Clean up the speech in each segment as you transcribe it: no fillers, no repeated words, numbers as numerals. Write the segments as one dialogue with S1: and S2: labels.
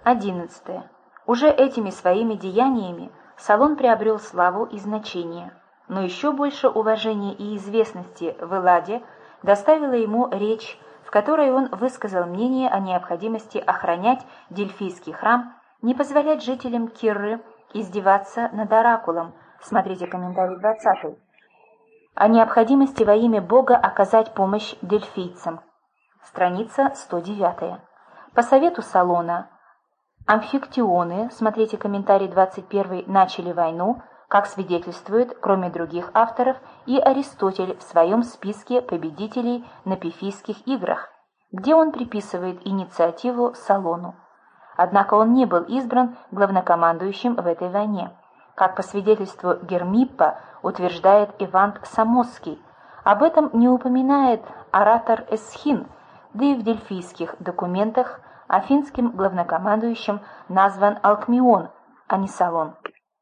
S1: 11. Уже этими своими деяниями Солон приобрел славу и значение, но еще больше уважения и известности в Элладе доставила ему речь, в которой он высказал мнение о необходимости охранять Дельфийский храм, не позволять жителям Кирры издеваться над оракулом, смотрите комментарий 20, о необходимости во имя Бога оказать помощь дельфийцам, страница 109. По совету Солона, Амфиктионы, смотрите комментарий 21, начали войну, как свидетельствует, кроме других авторов, и Аристотель в своем списке победителей на Пифийских играх, где он приписывает инициативу Солону. Однако он не был избран главнокомандующим в этой войне, как по свидетельству Гермиппа утверждает Ивант Самосский. Об этом не упоминает оратор Эсхин, да и в дельфийских документах афинским главнокомандующим назван Алкмион, а не Солон.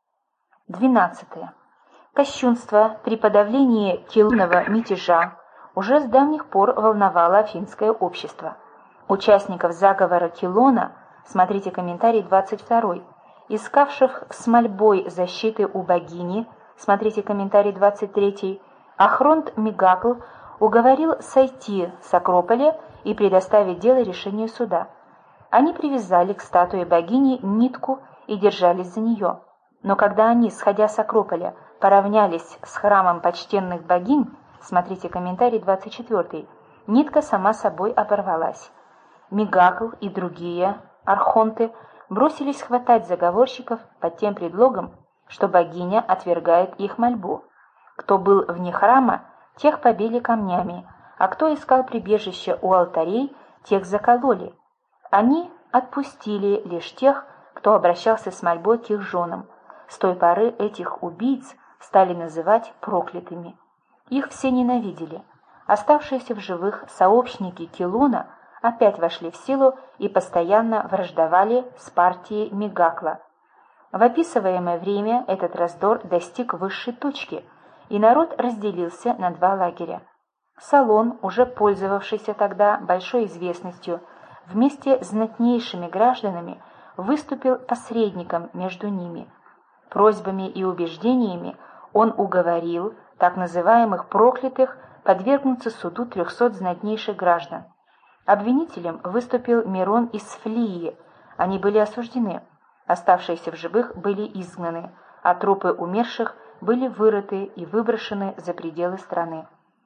S1: 12. Кощунство при подавлении Килонова мятежа уже с давних пор волновало афинское общество. Участников заговора Килона, смотрите комментарий 22, искавших с мольбой защиты у богини, смотрите комментарий 23, Ахронт Мегакл уговорил сойти с Акрополя и предоставить дело решению суда. Они привязали к статуе богини нитку и держались за нее. Но когда они, сходя с Акрополя, поравнялись с храмом почтенных богинь, смотрите комментарий 24, нитка сама собой оборвалась. Мегакл и другие архонты бросились хватать заговорщиков под тем предлогом, что богиня отвергает их мольбу. Кто был вне храма, тех побили камнями, а кто искал прибежище у алтарей, тех закололи. Они отпустили лишь тех, кто обращался с мольбой к их женам. С той поры этих убийц стали называть проклятыми. Их все ненавидели. Оставшиеся в живых сообщники Килона опять вошли в силу и постоянно враждовали с партией Мегакла. В описываемое время этот раздор достиг высшей точки, и народ разделился на два лагеря. Солон, уже пользовавшийся тогда большой известностью, вместе с знатнейшими гражданами выступил посредником между ними. Просьбами и убеждениями он уговорил так называемых проклятых подвергнуться суду 300 знатнейших граждан. Обвинителем выступил Мирон из Флии. Они были осуждены, оставшиеся в живых были изгнаны, а трупы умерших были вырыты и выброшены за пределы страны.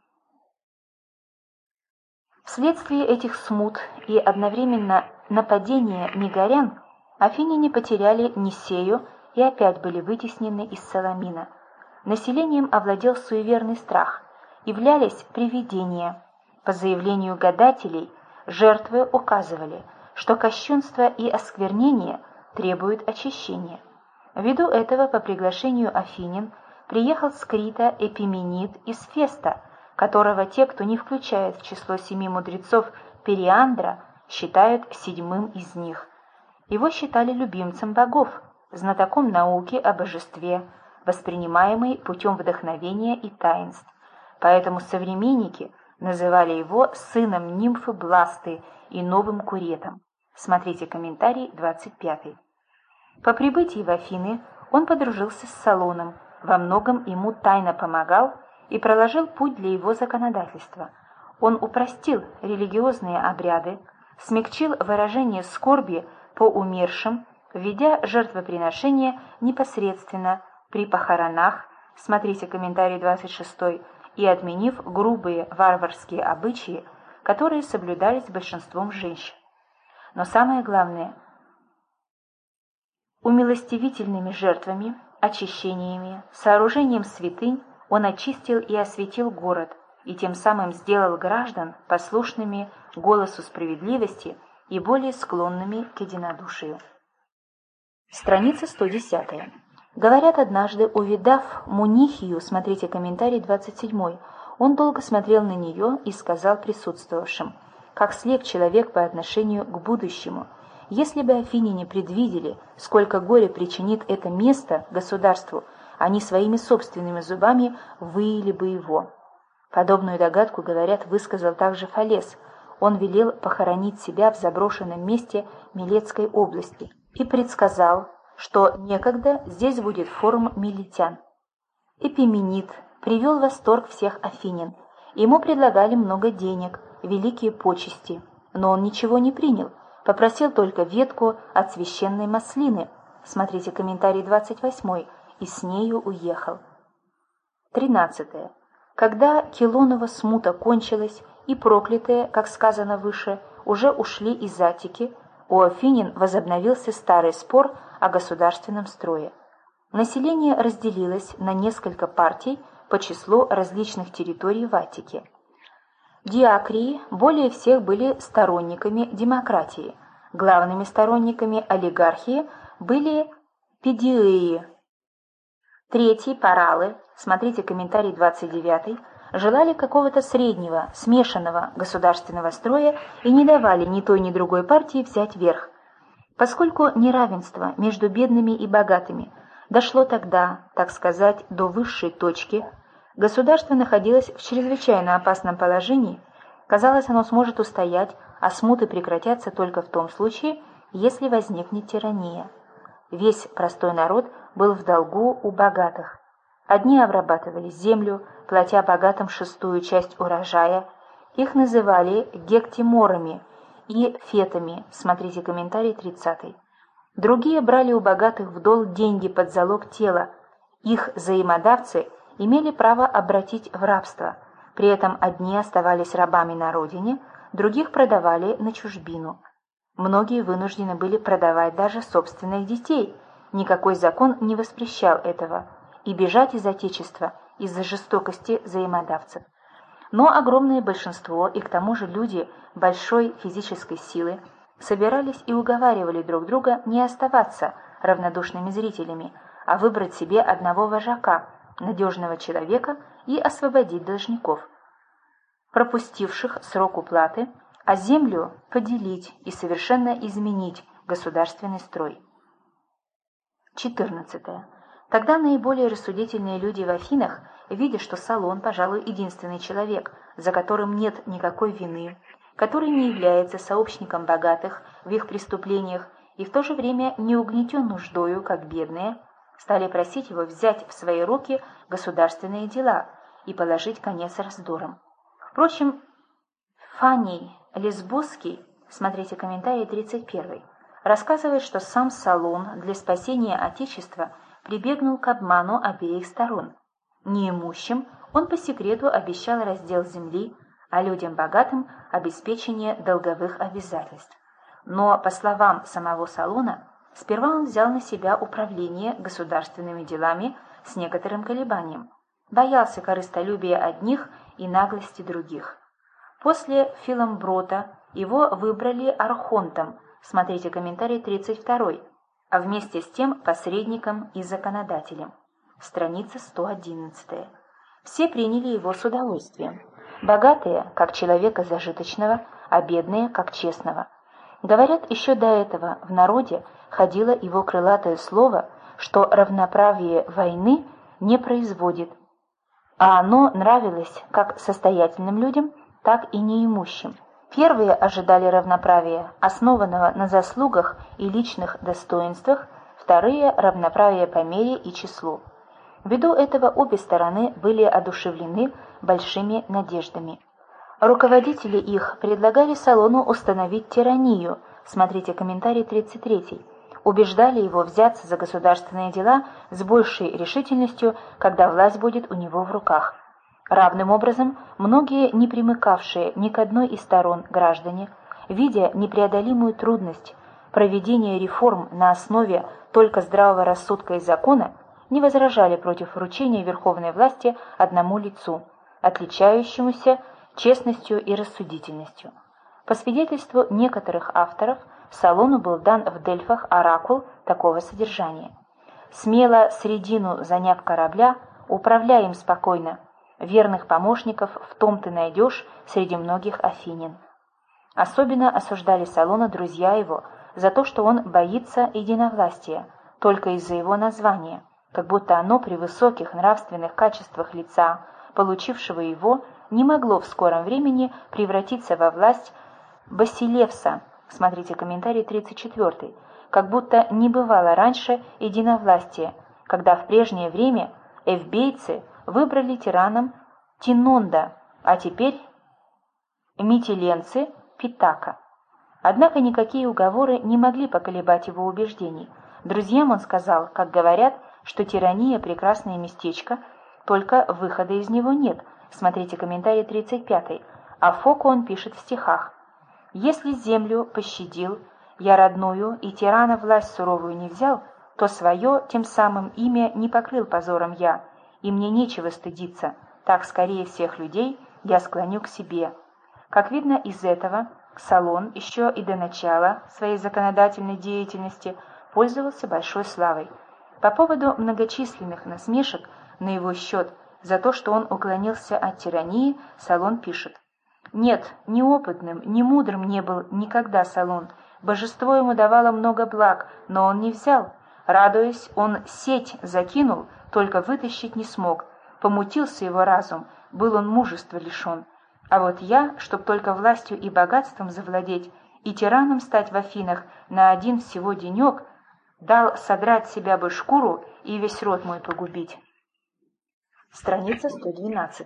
S1: Вследствие этих смут и одновременно нападения мегарян афиняне потеряли Нисею и опять были вытеснены из Саламина. Населением овладел суеверный страх, являлись привидения. По заявлению гадателей, жертвы указывали, что кощунство и осквернение требуют очищения. Ввиду этого по приглашению афинян приехал с Крита Эпименид из Феста, которого те, кто не включает в число 7 мудрецов Периандра, считают 7-м из них. Его считали любимцем богов, знатоком науки о божестве, воспринимаемый путем вдохновения и таинств. Поэтому современники называли его сыном нимфы Бласты и новым Куретом. Смотрите комментарий 25. По прибытии в Афины он подружился с Солоном, во многом ему тайно помогал и проложил путь для его законодательства. Он упростил религиозные обряды, смягчил выражение скорби по умершим, введя жертвоприношение непосредственно при похоронах, смотрите комментарий 26, и отменив грубые варварские обычаи, которые соблюдались большинством женщин. Но самое главное, умилостивительными жертвами, очищениями, сооружением святынь он очистил и осветил город, и тем самым сделал граждан послушными голосу справедливости и более склонными к единодушию. Страница 110. Говорят, однажды, увидав Мунихию, смотрите комментарий 27, он долго смотрел на нее и сказал присутствовавшим, как слеп человек по отношению к будущему. Если бы афиняне предвидели, сколько горя причинит это место государству, они своими собственными зубами выили бы его. Подобную догадку, говорят, высказал также Фалес. он велел похоронить себя в заброшенном месте Милетской области и предсказал, что некогда здесь будет форум милетян. Эпименид привел в восторг всех афинян. Ему предлагали много денег, великие почести, но он ничего не принял, попросил только ветку от священной маслины, смотрите комментарий 28, и с нею уехал. 13. Когда Келонова смута кончилась, и проклятые, как сказано выше, уже ушли из Аттики, у афинян возобновился старый спор о государственном строе. Население разделилось на несколько партий по числу различных территорий в Аттике. Диакрии более всех были сторонниками демократии, главными сторонниками олигархии были педиеи. Третьи, паралы, смотрите комментарий 29, желали какого-то среднего, смешанного государственного строя и не давали ни той, ни другой партии взять верх. Поскольку неравенство между бедными и богатыми дошло тогда, так сказать, до высшей точки, государство находилось в чрезвычайно опасном положении, казалось, оно сможет устоять, а смуты прекратятся только в том случае, если возникнет тирания. Весь простой народ был в долгу у богатых. Одни обрабатывали землю, платя богатым шестую часть урожая, их называли гектиморами и фетами, смотрите комментарий 30. Другие брали у богатых в долг деньги под залог тела, их взаимодавцы имели право обратить в рабство, при этом одни оставались рабами на родине, других продавали на чужбину. Многие вынуждены были продавать даже собственных детей, никакой закон не воспрещал этого, и бежать из Отечества из-за жестокости взаимодавцев. Но огромное большинство, и к тому же люди большой физической силы, собирались и уговаривали друг друга не оставаться равнодушными зрителями, а выбрать себе одного вожака, надежного человека, и освободить должников, пропустивших срок уплаты, а землю поделить и совершенно изменить государственный строй. 14. Тогда наиболее рассудительные люди в Афинах, видя, что Солон, пожалуй, единственный человек, за которым нет никакой вины, который не является сообщником богатых в их преступлениях и в то же время не угнетен нуждою, как бедные, стали просить его взять в свои руки государственные дела и положить конец раздорам. Впрочем, Фаний Лесбосский, смотрите комментарий 31, рассказывает, что сам Солон для спасения Отечества прибегнул к обману обеих сторон. Неимущим он по секрету обещал раздел земли, а людям богатым – обеспечение долговых обязательств. Но, по словам самого Солона, сперва он взял на себя управление государственными делами с некоторым колебанием, боялся корыстолюбия одних и наглости других. После Филамброта его выбрали архонтом, смотрите комментарий 32, а вместе с тем посредником и законодателем. Страница 111. Все приняли его с удовольствием. Богатые, как человека зажиточного, а бедные, как честного. Говорят, еще до этого в народе ходило его крылатое слово, что равноправие войны не производит, а оно нравилось как состоятельным людям, так и неимущим. Первые ожидали равноправия, основанного на заслугах и личных достоинствах, вторые – равноправия по мере и числу. Ввиду этого обе стороны были одушевлены большими надеждами. Руководители их предлагали Солону установить тиранию, смотрите комментарий 33, убеждали его взяться за государственные дела с большей решительностью, когда власть будет у него в руках. Равным образом, многие не примыкавшие ни к одной из сторон граждане, видя непреодолимую трудность проведения реформ на основе только здравого рассудка и закона, не возражали против вручения верховной власти одному лицу, отличающемуся честностью и рассудительностью. По свидетельству некоторых авторов, Солону был дан в Дельфах оракул такого содержания: «Смело средину заняв корабля, управляй им спокойно. Верных помощников в том ты найдешь среди многих афинян». Особенно осуждали Солона друзья его за то, что он боится единовластия, только из-за его названия, как будто оно при высоких нравственных качествах лица, получившего его, не могло в скором времени превратиться во власть Басилевса, смотрите комментарий 34, как будто не бывало раньше единовластия, когда в прежнее время эвбейцы выбрали тираном Тинонда, а теперь митиленцы Питака. Однако никакие уговоры не могли поколебать его убеждений. Друзьям он сказал, как говорят, что тирания – прекрасное местечко, только выхода из него нет. Смотрите комментарий 35, а Фоку он пишет в стихах. «Если землю пощадил, я родную и тирана власть суровую не взял, то свое тем самым имя не покрыл позором я, и мне нечего стыдиться, так скорее всех людей я склоню к себе». Как видно из этого, Солон еще и до начала своей законодательной деятельности пользовался большой славой. По поводу многочисленных насмешек на его счет за то, что он уклонился от тирании, Солон пишет: «Нет, ни опытным, ни мудрым не был никогда Солон. Божество ему давало много благ, но он не взял. Радуясь, он сеть закинул, только вытащить не смог. Помутился его разум, был он мужества лишен. А вот я, чтоб только властью и богатством завладеть, и тираном стать в Афинах на один всего денек, дал содрать с себя бы шкуру и весь род мой погубить». Страница 112.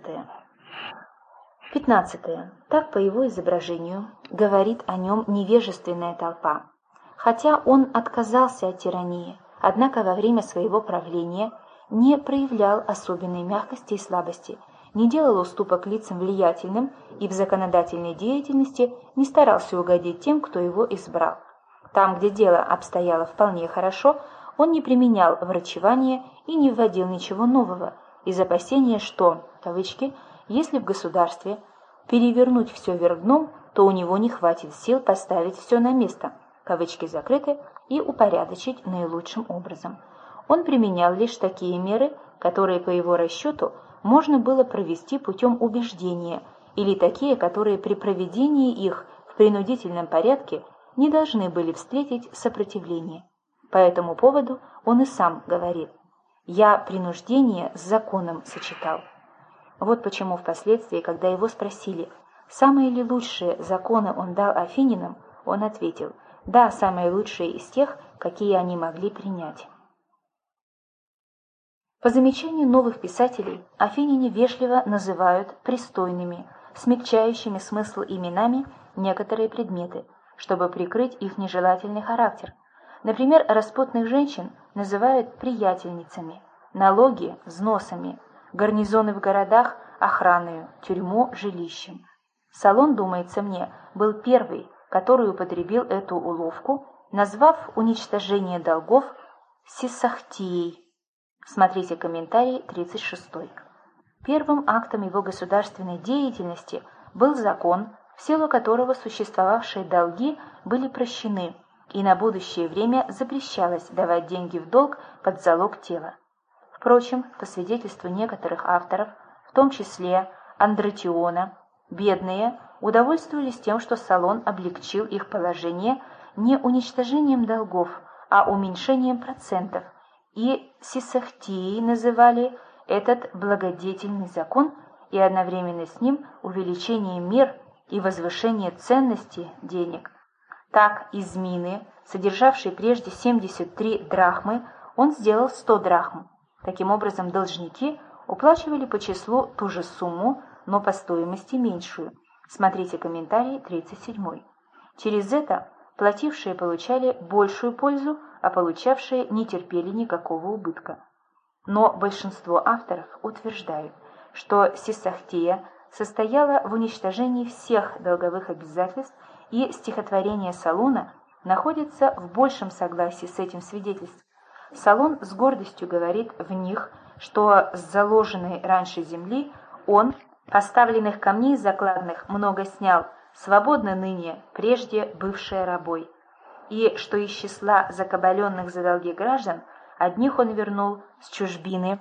S1: 15. Так, по его изображению, говорит о нем невежественная толпа. Хотя он отказался от тирании, однако во время своего правления не проявлял особенной мягкости и слабости, не делал уступок лицам влиятельным и в законодательной деятельности не старался угодить тем, кто его избрал. Там, где дело обстояло вполне хорошо, он не применял врачевания и не вводил ничего нового, из опасения, что, кавычки, если в государстве перевернуть все вверх дном, то у него не хватит сил поставить все на место, кавычки закрыты, и упорядочить наилучшим образом. Он применял лишь такие меры, которые, по его расчету, можно было провести путем убеждения, или такие, которые при проведении их в принудительном порядке не должны были встретить сопротивление. По этому поводу он и сам говорит: «Я принуждение с законом сочетал». Вот почему впоследствии, когда его спросили, самые ли лучшие законы он дал афининам, он ответил: «Да, самые лучшие из тех, какие они могли принять». По замечанию новых писателей, афиняне вежливо называют пристойными, смягчающими смысл именами некоторые предметы, чтобы прикрыть их нежелательный характер. Например, распутных женщин называют приятельницами, налоги – взносами, гарнизоны в городах – охраною, тюрьму – жилищем. Солон, думается мне, был первый, который употребил эту уловку, назвав уничтожение долгов сисахтией. Смотрите комментарий 36. Первым актом его государственной деятельности был закон, в силу которого существовавшие долги были прощены, и на будущее время запрещалось давать деньги в долг под залог тела. Впрочем, по свидетельству некоторых авторов, в том числе Андратиона, бедные удовольствовались тем, что Солон облегчил их положение не уничтожением долгов, а уменьшением процентов, и сисахтией называли этот благодетельный закон и одновременно с ним увеличение мер и возвышение ценности денег. Так, из мины, содержавшей прежде 73 драхмы, он сделал 100 драхм. Таким образом, должники уплачивали по числу ту же сумму, но по стоимости меньшую. Смотрите комментарий 37. Через это платившие получали большую пользу, а получавшие не терпели никакого убытка. Но большинство авторов утверждают, что сисахтия состояла в уничтожении всех долговых обязательств, и стихотворение Солона находится в большем согласии с этим свидетельством. Солон с гордостью говорит в них, что с заложенной раньше земли он поставленных камней закладных много снял, свободно ныне, прежде бывшая рабой, и что из числа закабаленных за долги граждан одних он вернул с чужбины.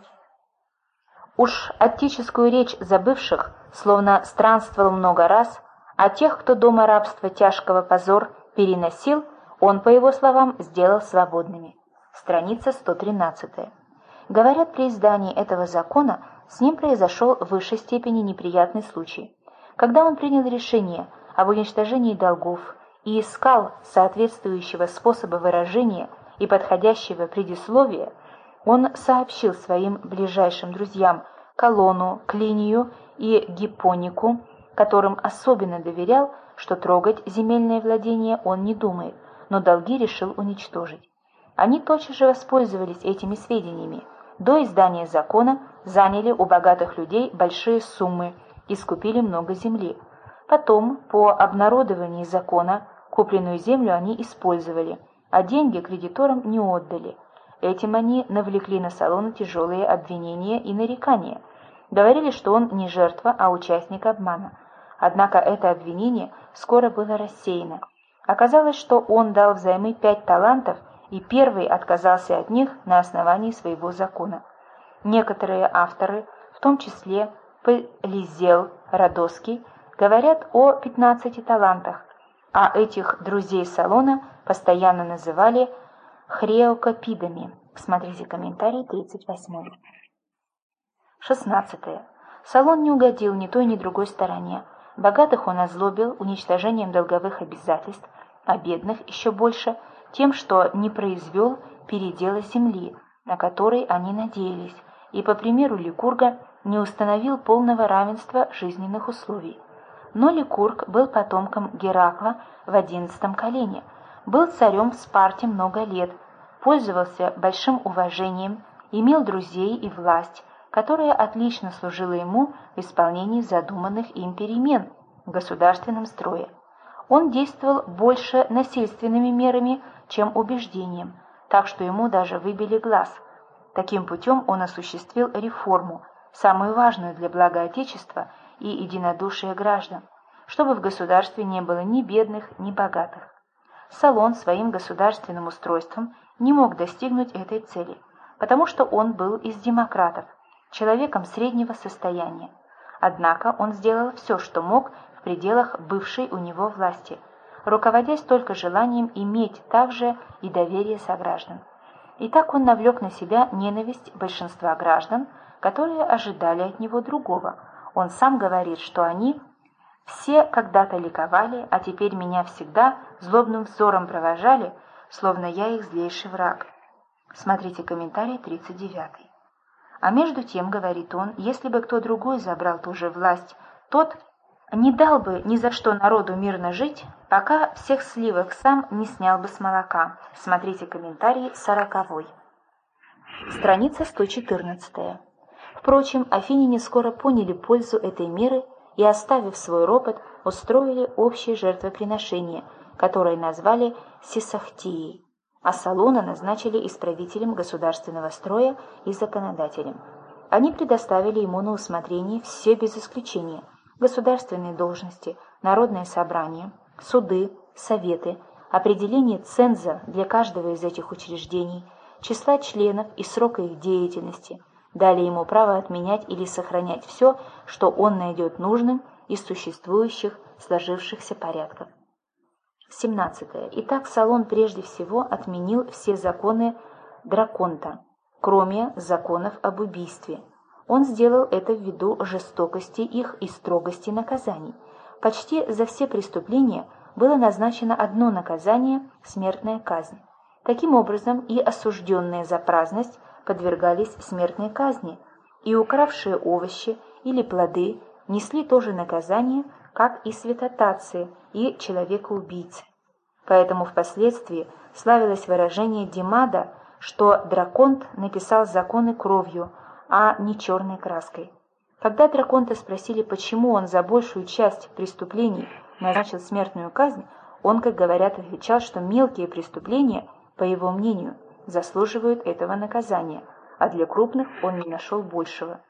S1: Уж отеческую речь забывших, словно странствовал много раз, а тех, кто дома рабства тяжкого позор переносил, он, по его словам, сделал свободными. Страница 113. Говорят, при издании этого закона с ним произошел в высшей степени неприятный случай. Когда он принял решение об уничтожении долгов и искал соответствующего способа выражения и подходящего предисловия, он сообщил своим ближайшим друзьям Колону, Клинию и Гиппонику, которым особенно доверял, что трогать земельное владение он не думает, но долги решил уничтожить. Они тотчас же воспользовались этими сведениями. До издания закона заняли у богатых людей большие суммы и скупили много земли. Потом, по обнародовании закона, купленную землю они использовали, а деньги кредиторам не отдали. Этим они навлекли на Солона тяжелые обвинения и нарекания. Говорили, что он не жертва, а участник обмана. Однако это обвинение скоро было рассеяно. Оказалось, что он дал взаймы 5 талантов, и первый отказался от них на основании своего закона. Некоторые авторы, в том числе Полизел, Родоский, говорят о 15 талантах, а этих друзей Солона постоянно называли хреокопидами. Смотрите комментарий 38. 16. Солон не угодил ни той, ни другой стороне. Богатых он озлобил уничтожением долговых обязательств, а бедных еще больше тем, что не произвел передела земли, на который они надеялись, и, по примеру Ликурга, не установил полного равенства жизненных условий. Но Ликург был потомком Геракла в 11 колене, был царем в Спарте много лет, пользовался большим уважением, имел друзей и власть, которая отлично служила ему в исполнении задуманных им перемен в государственном строе. Он действовал больше насильственными мерами, чем убеждением, так что ему даже выбили глаз. Таким путем он осуществил реформу, самую важную для блага Отечества и единодушия граждан, чтобы в государстве не было ни бедных, ни богатых. Солон своим государственным устройством не мог достигнуть этой цели, потому что он был из демократов, человеком среднего состояния. Однако он сделал все, что мог в пределах бывшей у него власти, руководясь только желанием иметь также и доверие сограждан. И так он навлек на себя ненависть большинства граждан, которые ожидали от него другого. Он сам говорит, что они все когда-то ликовали, а теперь меня всегда злобным взором провожали, словно я их злейший враг. Смотрите комментарий 39. А между тем, говорит он, если бы кто другой забрал ту же власть, тот не дал бы ни за что народу мирно жить, пока всех сливок сам не снял бы с молока. Смотрите комментарий 40. Страница 114. Впрочем, афиняне скоро поняли пользу этой меры и, оставив свой ропот, устроили общее жертвоприношение, которое назвали Сисахтией, а Солона назначили исправителем государственного строя и законодателем. Они предоставили ему на усмотрение все без исключения: государственные должности, народные собрания, суды, советы, определение ценза для каждого из этих учреждений, числа членов и срока их деятельности, дали ему право отменять или сохранять все, что он найдет нужным из существующих сложившихся порядков. 17. Итак, Солон прежде всего отменил все законы Драконта, кроме законов об убийстве. Он сделал это ввиду жестокости их и строгости наказаний. Почти за все преступления было назначено одно наказание – смертная казнь. Таким образом, и осужденные за праздность подвергались смертной казни, и укравшие овощи или плоды несли то же наказание, как и святотатцы и человекоубийцы. Поэтому впоследствии славилось выражение Димада, что Драконт написал законы кровью, а не черной краской. Когда Драконта спросили, почему он за большую часть преступлений назначил смертную казнь, он, как говорят, отвечал, что мелкие преступления, по его мнению, заслуживают этого наказания, а для крупных он не нашел большего.